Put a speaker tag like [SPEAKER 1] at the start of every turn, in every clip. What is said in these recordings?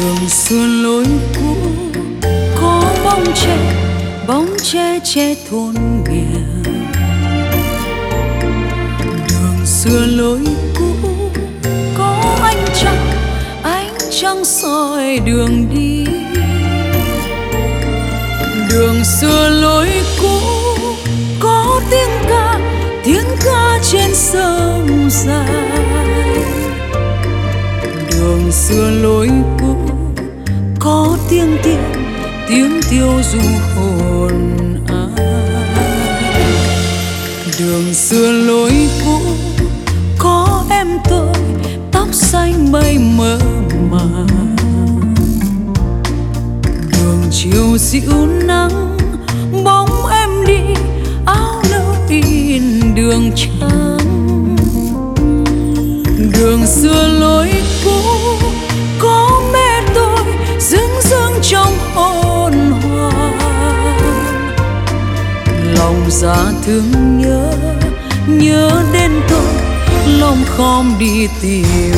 [SPEAKER 1] Đường xưa lối cũ có bóng tre che thôn nghèo. Đường xưa lối cũ có ánh trăng soi đường đi. Đường xưa lối cũ có tiếng ca trên sông dài. Đường xưa lối cũ có tiếng tiêu du hồn ai. Đường xưa lối cũ có em tôi tóc xanh mây mờ màng. Đường chiều dịu nắng bóng em đi áo nâu in đường trắng. Đường xưa lối cũ có mẹ tôi dưng trong hồn hoàng. Lòng dạ thương nhớ đến tôi, lòng khom đi tìm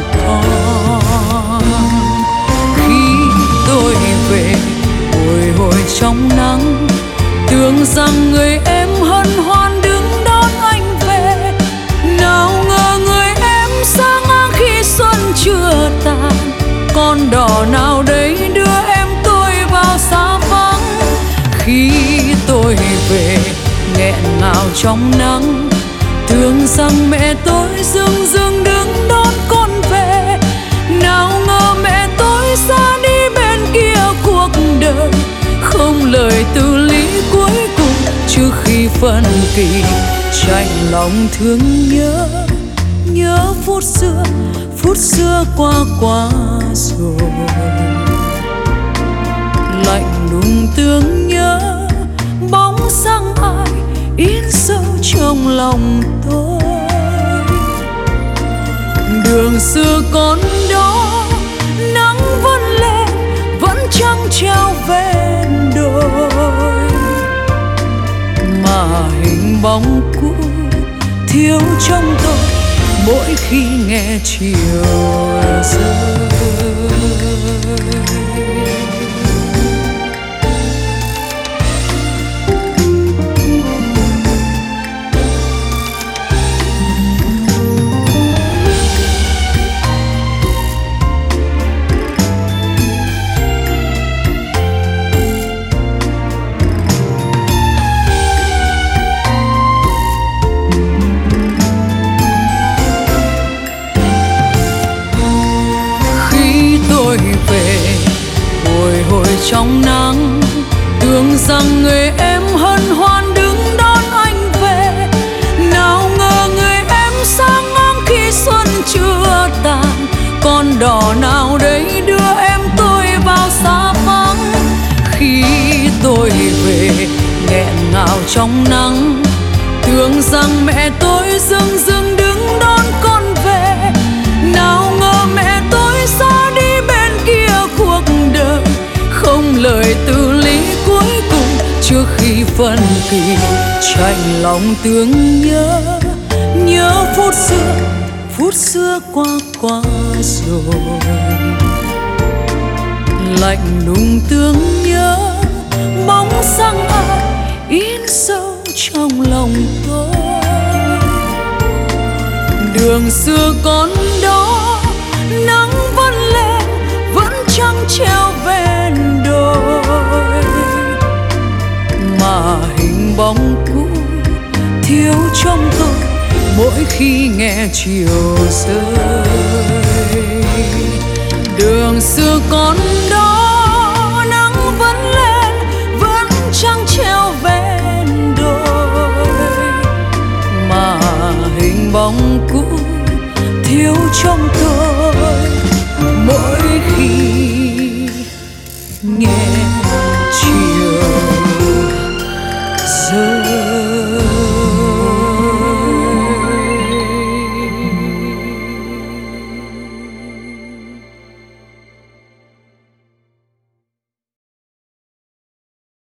[SPEAKER 1] con. Khi tôi về bồi hồi trong nắng, tưởng rằng người em hân hoan đứng đón anh về. Nào ngờ người em xa ngang khi xuân chưa tàn. Con đò nào đấy đưa em tôi vào xa vắng. Khi tôi về nghẹn ngào trong nắng, tưởng rằng mẹ tôi dưng đứng đón con về. Nào ngờ mẹ tôi xa đi bên kia cuộc đời, không lời từ lý cuối cùng trước khi phân kỳ. Chạnh lòng thương nhớ phút xưa qua rồi. Lạnh lùng tương nhớ bóng dáng ai in sâu trong lòng tôi. Đường xưa còn đó nắng vẫn lên, vẫn trăng treo ven đồi. Mà hình bóng cũ thiếu trong tôi mỗi khi nghe chiều rơi. Trong nắng tưởng rằng người em hân hoan đứng đón anh về. Nào ngờ người em xa ngang khi xuân chưa tàn. Con đò nào đấy đưa em tôi vào xa vắng. Khi tôi về nghẹn ngào trong nắng, tưởng rằng mẹ tôi dưng đứng đón con về. Nào ngờ mẹ tôi xa đi bên kia cuộc đời, không lời từ lý cuối cùng trước khi phân kỳ. Chạnh lòng tương nhớ phút xưa qua rồi. Lạnh lùng tương nhớ bóng dáng ai in sâu trong lòng tôi. Đường xưa còn đó nắng vẫn lên, vẫn trăng treo ven đồi. Mà hình bóng cũ thiếu trong tôi mỗi khi nghe chiều rơi. Đường xưa còn đó nắng vẫn lên, vẫn trăng treo ven đồi. Mà hình bóng cũ thiếu trong tôi